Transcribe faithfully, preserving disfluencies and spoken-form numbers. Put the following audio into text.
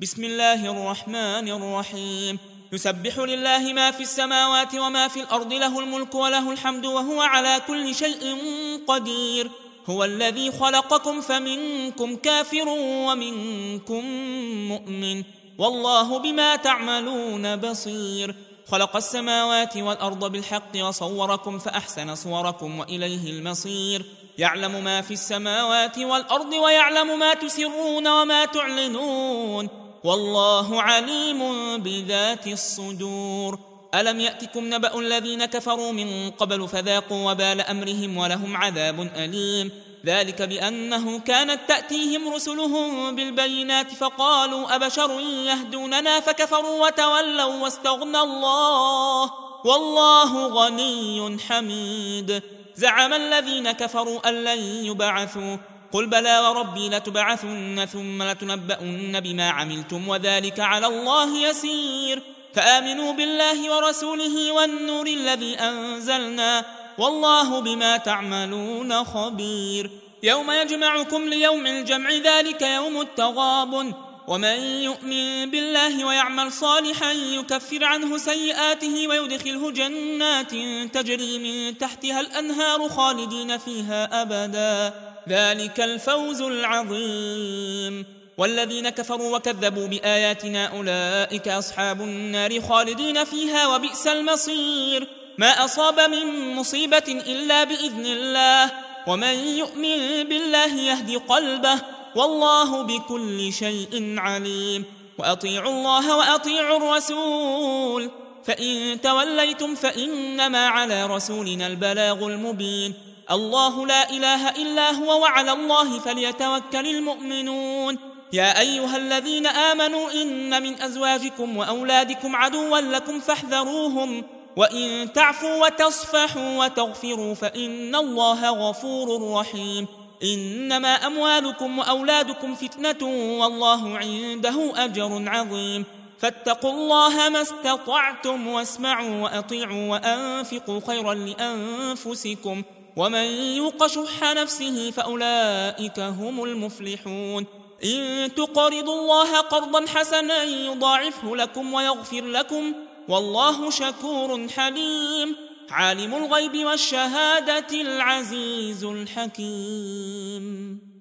بسم الله الرحمن الرحيم. يسبح لله ما في السماوات وما في الأرض، له الملك وله الحمد وهو على كل شيء قدير. هو الذي خلقكم فمنكم كافر ومنكم مؤمن، والله بما تعملون بصير. خلق السماوات والأرض بالحق وصوركم فأحسن صوركم وإليه المصير. يعلم ما في السماوات والأرض ويعلم ما تسرون وما تعلنون، والله عليم بذات الصدور. ألم يأتكم نبأ الذين كفروا من قبل فذاقوا وبال أمرهم ولهم عذاب أليم. ذلك بأنه كانت تأتيهم رسلهم بالبينات فقالوا أبشر يهدوننا فكفروا وتولوا واستغنى الله والله غني حميد. زعم الذين كفروا أن لن يبعثوا، قل بلى وربي لتبعثن ثم لتنبؤن بما عملتم وذلك على الله يسير. فآمنوا بالله ورسوله والنور الذي أنزلنا، والله بما تعملون خبير. يوم يجمعكم ليوم الجمع، ذلك يوم التغابن. ومن يؤمن بالله ويعمل صالحا يكفر عنه سيئاته ويدخله جنات تجري من تحتها الأنهار خالدين فيها أبدا، ذلك الفوز العظيم. والذين كفروا وكذبوا بآياتنا أولئك أصحاب النار خالدين فيها وبئس المصير. ما أصاب من مصيبة إلا بإذن الله، ومن يؤمن بالله يهدي قلبه، والله بكل شيء عليم. وأطيعوا الله وأطيعوا الرسول، فإن توليتم فإنما على رسولنا البلاغ المبين. الله لا إله إلا هو وعلى الله فليتوكل المؤمنون. يا أيها الذين آمنوا إن من أزواجكم وأولادكم عدوا لكم فاحذروهم، وإن تعفوا وتصفحوا وتغفروا فإن الله غفور رحيم. إنما أموالكم وأولادكم فتنة والله عنده أجر عظيم. فاتقوا الله ما استطعتم واسمعوا وأطيعوا وأنفقوا خيرا لأنفسكم، ومن يوق شح نفسه فأولئك هم المفلحون. إن تقرضوا الله قرضا حسنا يضاعفه لكم ويغفر لكم، والله شكور حليم. عالم الغيب والشهادة العزيز الحكيم.